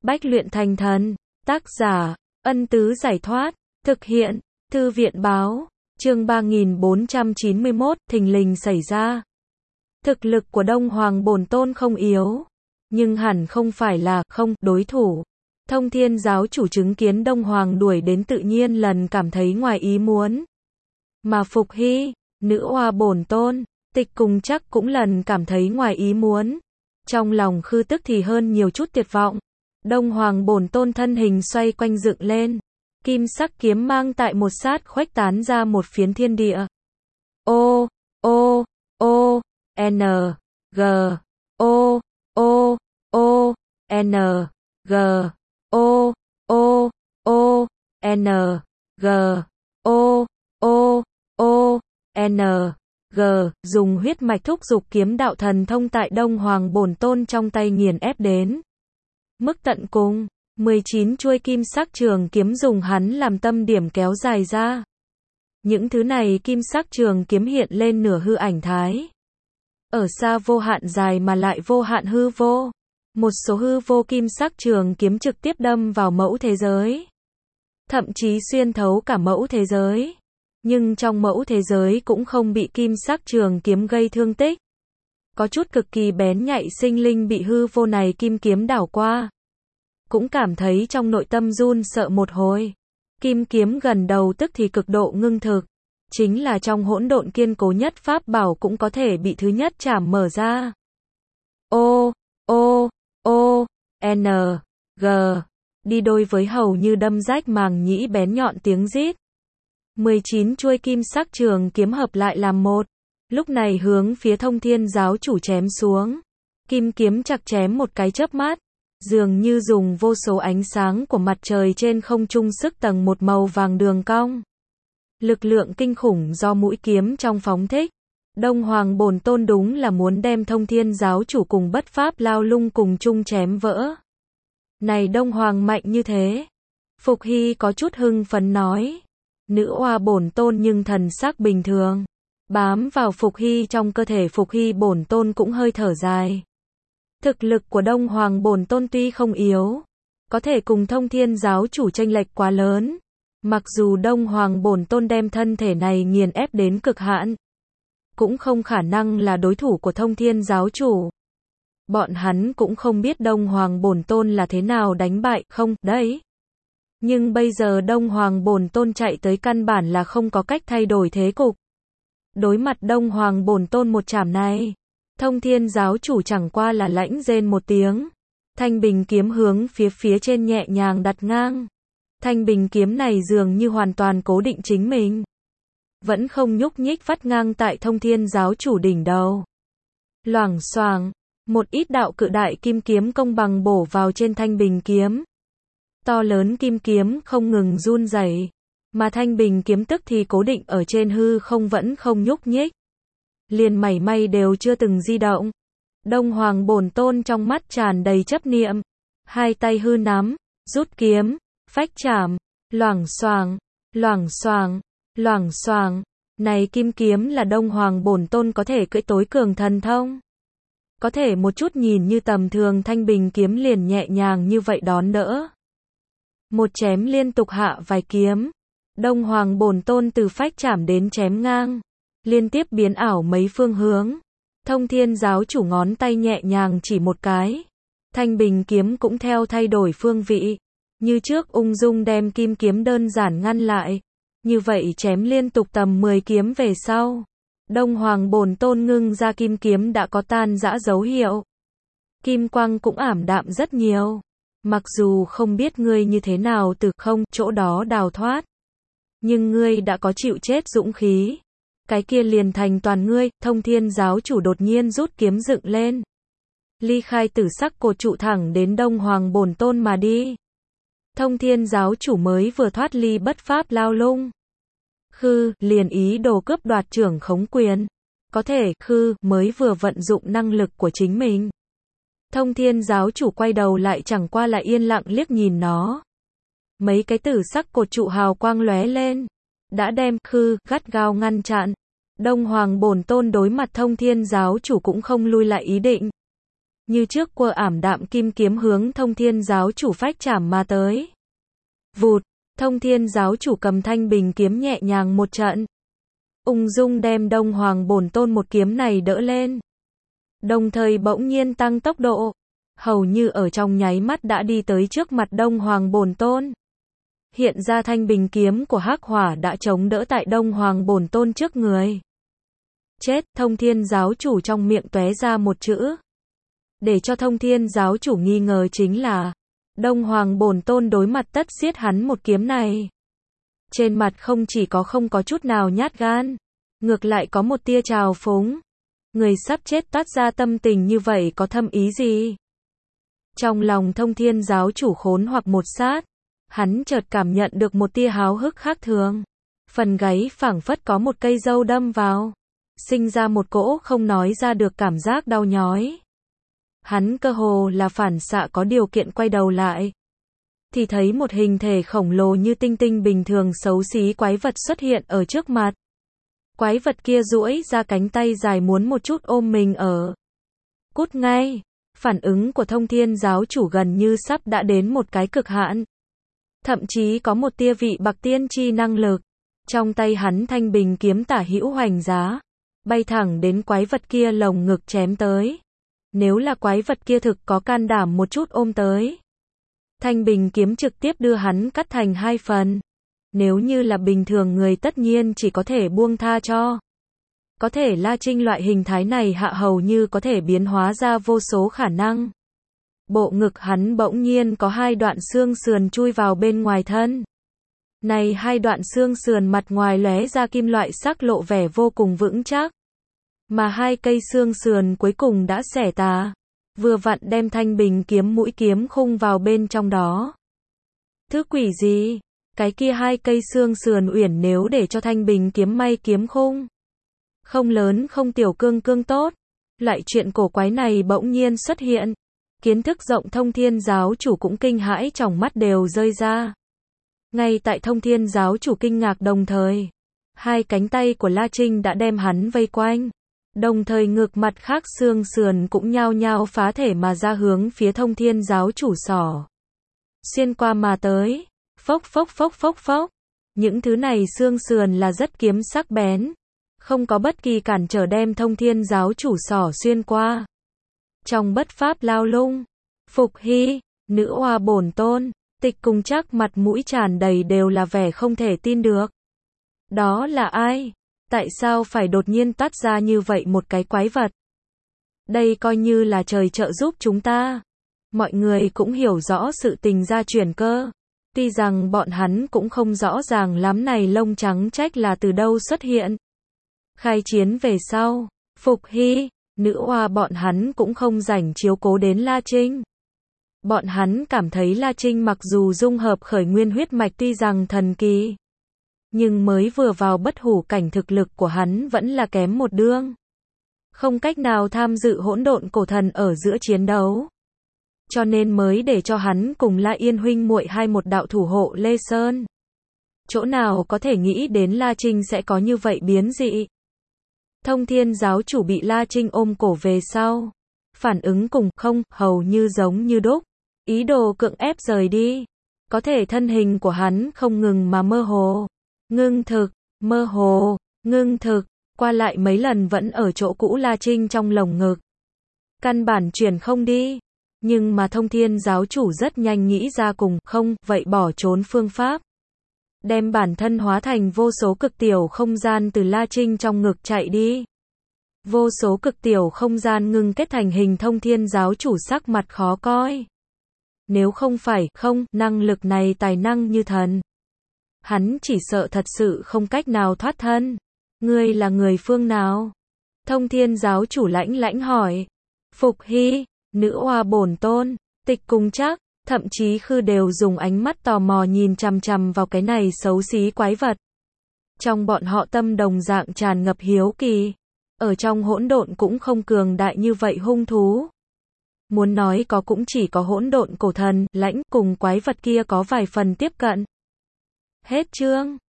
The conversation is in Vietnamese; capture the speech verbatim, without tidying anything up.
Bách luyện thành thần. Tác giả, Ân Tứ Giải Thoát. Thực hiện, Thư viện Báo. Chương ba nghìn bốn trăm chín mươi mốt, thình lình xảy ra. Thực lực của Đông Hoàng Bổn Tôn không yếu, nhưng hẳn không phải là không đối thủ. Thông Thiên giáo chủ chứng kiến Đông Hoàng đuổi đến tự nhiên lần cảm thấy ngoài ý muốn. Mà Phục Hy, nữ oa Bổn Tôn, Tịch cùng chắc cũng lần cảm thấy ngoài ý muốn. Trong lòng Khư Tức thì hơn nhiều chút tuyệt vọng. Đông Hoàng Bổn Tôn thân hình xoay quanh dựng lên. Kim sắc kiếm mang tại một sát khuếch tán ra một phiến thiên địa. O, O, O, N, G, O, O, O, N, G, O, O, O, N, G, O, O, O, N, G, dùng huyết mạch thúc dục kiếm đạo thần thông tại Đông Hoàng Bổn Tôn trong tay nghiền ép đến mức tận cùng. mười chín chuôi kim sắc trường kiếm dùng hắn làm tâm điểm kéo dài ra. Những thứ này kim sắc trường kiếm hiện lên nửa hư ảnh thái. Ở xa vô hạn dài mà lại vô hạn hư vô. Một số hư vô kim sắc trường kiếm trực tiếp đâm vào mẫu thế giới. Thậm chí xuyên thấu cả mẫu thế giới. Nhưng trong mẫu thế giới cũng không bị kim sắc trường kiếm gây thương tích. Có chút cực kỳ bén nhạy sinh linh bị hư vô này kim kiếm đảo qua. Cũng cảm thấy trong nội tâm run sợ một hồi. Kim kiếm gần đầu tức thì cực độ ngưng thực. Chính là trong hỗn độn kiên cố nhất pháp bảo cũng có thể bị thứ nhất chảm mở ra. O, O, O, N, G. Đi đôi với hầu như đâm rách màng nhĩ bén nhọn tiếng rít. mười chín chuôi kim sắc trường kiếm hợp lại làm một. Lúc này hướng phía Thông Thiên giáo chủ chém xuống. Kim kiếm chặt chém một cái chớp mắt. Dường như dùng vô số ánh sáng của mặt trời trên không trung sức tầng một màu vàng đường cong. Lực lượng kinh khủng do mũi kiếm trong phóng thích. Đông Hoàng Bổn Tôn đúng là muốn đem Thông Thiên giáo chủ cùng Bất Pháp Lao Lung cùng chung chém vỡ. Này Đông Hoàng mạnh như thế. Phục Hy có chút hưng phấn nói. Nữ oa Bổn Tôn nhưng thần sắc bình thường. Bám vào Phục Hy trong cơ thể Phục Hy Bổn Tôn cũng hơi thở dài. Thực lực của Đông Hoàng Bổn Tôn tuy không yếu, có thể cùng Thông Thiên giáo chủ chênh lệch quá lớn. Mặc dù Đông Hoàng Bổn Tôn đem thân thể này nghiền ép đến cực hạn, cũng không khả năng là đối thủ của Thông Thiên giáo chủ. Bọn hắn cũng không biết Đông Hoàng Bổn Tôn là thế nào đánh bại, không, đấy. Nhưng bây giờ Đông Hoàng Bổn Tôn chạy tới căn bản là không có cách thay đổi thế cục. Đối mặt Đông Hoàng Bổn Tôn một chảm này, Thông Thiên giáo chủ chẳng qua là lãnh rên một tiếng. Thanh bình kiếm hướng phía phía trên nhẹ nhàng đặt ngang. Thanh bình kiếm này dường như hoàn toàn cố định chính mình. Vẫn không nhúc nhích vắt ngang tại Thông Thiên giáo chủ đỉnh đầu. Loảng xoảng, một ít đạo cự đại kim kiếm công bằng bổ vào trên thanh bình kiếm. To lớn kim kiếm không ngừng run rẩy, mà thanh bình kiếm tức thì cố định ở trên hư không vẫn không nhúc nhích. Liền mảy may đều chưa từng di động. Đông Hoàng Bổn Tôn trong mắt tràn đầy chấp niệm. Hai tay hư nắm, rút kiếm, phách chảm, loảng xoảng, loảng xoảng, loảng xoảng. Này kim kiếm là Đông Hoàng Bổn Tôn có thể cưỡi tối cường thần thông. Có thể một chút nhìn như tầm thường thanh bình kiếm liền nhẹ nhàng như vậy đón đỡ. Một chém liên tục hạ vài kiếm. Đông Hoàng Bổn Tôn từ phách chảm đến chém ngang. Liên tiếp biến ảo mấy phương hướng. Thông Thiên giáo chủ ngón tay nhẹ nhàng chỉ một cái. Thanh bình kiếm cũng theo thay đổi phương vị. Như trước ung dung đem kim kiếm đơn giản ngăn lại. Như vậy chém liên tục tầm mười kiếm về sau. Đông Hoàng Bổn Tôn ngưng ra kim kiếm đã có tan rã dấu hiệu. Kim quang cũng ảm đạm rất nhiều. Mặc dù không biết ngươi như thế nào từ không chỗ đó đào thoát. Nhưng ngươi đã có chịu chết dũng khí. Cái kia liền thành toàn ngươi. Thông Thiên giáo chủ đột nhiên rút kiếm dựng lên. Ly khai tử sắc cột trụ thẳng đến Đông Hoàng Bổn Tôn mà đi. Thông Thiên giáo chủ mới vừa thoát ly Bất Pháp Lao Lung. Khư, liền ý đồ cướp đoạt trưởng khống quyền. Có thể, Khư, mới vừa vận dụng năng lực của chính mình. Thông Thiên giáo chủ quay đầu lại chẳng qua là yên lặng liếc nhìn nó. Mấy cái tử sắc cột trụ hào quang lóe lên. Đã đem Khư gắt gao ngăn chặn. Đông Hoàng Bổn Tôn đối mặt Thông Thiên giáo chủ cũng không lui lại ý định. như trước quơ ảm đạm kim kiếm hướng Thông Thiên giáo chủ phách chảm mà tới. Vụt, Thông Thiên giáo chủ cầm thanh bình kiếm nhẹ nhàng một trận, ung dung đem Đông Hoàng Bổn Tôn một kiếm này đỡ lên. Đồng thời bỗng nhiên tăng tốc độ, hầu như ở trong nháy mắt đã đi tới trước mặt Đông Hoàng Bổn Tôn. Hiện ra thanh bình kiếm của Hắc Hỏa đã chống đỡ tại Đông Hoàng Bổn Tôn trước người. Chết, Thông Thiên giáo chủ trong miệng tóe ra một chữ. Để cho Thông Thiên giáo chủ nghi ngờ chính là, Đông Hoàng Bổn Tôn đối mặt tất giết hắn một kiếm này. Trên mặt không chỉ có không có chút nào nhát gan, ngược lại có một tia trào phúng. Người sắp chết toát ra tâm tình như vậy có thâm ý gì? Trong lòng Thông Thiên giáo chủ khốn hoặc một sát, hắn chợt cảm nhận được một tia háo hức khác thường. Phần gáy phảng phất có một cây dâu đâm vào, sinh ra một cỗ không nói ra được cảm giác đau nhói. Hắn cơ hồ là phản xạ có điều kiện quay đầu lại, thì thấy một hình thể khổng lồ như tinh tinh bình thường xấu xí quái vật xuất hiện ở trước mặt. Quái vật kia duỗi ra cánh tay dài muốn một chút ôm mình ở. Cút ngay! Phản ứng của Thông Thiên giáo chủ gần như sắp đã đến một cái cực hạn. Thậm chí có một tia vị bạc tiên tri năng lực. Trong tay hắn thanh bình kiếm tả hữu hoành giá, bay thẳng đến quái vật kia lồng ngực chém tới. Nếu là quái vật kia thực có can đảm một chút ôm tới, thanh bình kiếm trực tiếp đưa hắn cắt thành hai phần. Nếu như là bình thường người tất nhiên chỉ có thể buông tha cho. Có thể La Trinh loại hình thái này hạ hầu như có thể biến hóa ra vô số khả năng. Bộ ngực hắn bỗng nhiên có hai đoạn xương sườn chui vào bên ngoài thân. Này hai đoạn xương sườn mặt ngoài lóe ra kim loại sắc lộ vẻ vô cùng vững chắc. Mà hai cây xương sườn cuối cùng đã xẻ tà, vừa vặn đem thanh bình kiếm mũi kiếm khung vào bên trong đó. Thứ quỷ gì? Cái kia hai cây xương sườn uyển nếu để cho thanh bình kiếm may kiếm khung. Không lớn không tiểu cương cương tốt. Loại chuyện cổ quái này bỗng nhiên xuất hiện. Kiến thức rộng Thông Thiên giáo chủ cũng kinh hãi tròng mắt đều rơi ra. Ngay tại Thông Thiên giáo chủ kinh ngạc đồng thời, hai cánh tay của La Trinh đã đem hắn vây quanh. Đồng thời ngược mặt khác xương sườn cũng nhao nhao phá thể mà ra hướng phía Thông Thiên giáo chủ sỏ. Xuyên qua mà tới. Phốc phốc phốc phốc phốc. Những thứ này xương sườn là rất kiếm sắc bén. Không có bất kỳ cản trở đem Thông Thiên giáo chủ sỏ xuyên qua. Trong bất pháp lao lung, Phục Hy, nữ oa bổn tôn, Tịch cùng chắc mặt mũi tràn đầy đều là vẻ không thể tin được. Đó là ai? Tại sao phải đột nhiên toát ra như vậy một cái quái vật? Đây coi như là trời trợ giúp chúng ta. Mọi người cũng hiểu rõ sự tình gia chuyển cơ. Tuy rằng bọn hắn cũng không rõ ràng lắm này lông trắng trách là từ đâu xuất hiện. Khai chiến về sau, Phục Hy, nữ oa bọn hắn cũng không rảnh chiếu cố đến La Trinh. Bọn hắn cảm thấy La Trinh mặc dù dung hợp khởi nguyên huyết mạch tuy rằng thần kỳ, nhưng mới vừa vào bất hủ cảnh thực lực của hắn vẫn là kém một đương. Không cách nào tham dự hỗn độn cổ thần ở giữa chiến đấu. Cho nên mới để cho hắn cùng La Yên huynh muội hai một đạo thủ hộ Lê Sơn. Chỗ nào có thể nghĩ đến La Trinh sẽ có như vậy biến dị. Thông Thiên giáo chủ bị La Trinh ôm cổ về sau. Phản ứng cùng không, hầu như giống như đúc. Ý đồ cưỡng ép rời đi. Có thể thân hình của hắn không ngừng mà mơ hồ. Ngưng thực, mơ hồ, ngưng thực. Qua lại mấy lần vẫn ở chỗ cũ La Trinh trong lồng ngực. Căn bản chuyển không đi. Nhưng mà Thông Thiên giáo chủ rất nhanh nghĩ ra cùng không, vậy bỏ trốn phương pháp. Đem bản thân hóa thành vô số cực tiểu không gian từ La Trinh trong ngực chạy đi. Vô số cực tiểu không gian ngưng kết thành hình Thông Thiên giáo chủ sắc mặt khó coi. Nếu không phải không, năng lực này tài năng như thần. Hắn chỉ sợ thật sự không cách nào thoát thân. Ngươi là người phương nào? Thông Thiên giáo chủ lãnh lãnh hỏi. Phục Hy, nữ oa bổn tôn, Tịch cùng chắc, thậm chí Khư đều dùng ánh mắt tò mò nhìn chằm chằm vào cái này xấu xí quái vật. Trong bọn họ tâm đồng dạng tràn ngập hiếu kỳ. Ở trong hỗn độn cũng không cường đại như vậy hung thú. Muốn nói có cũng chỉ có hỗn độn cổ thần, lãnh cùng quái vật kia có vài phần tiếp cận. Hết chương.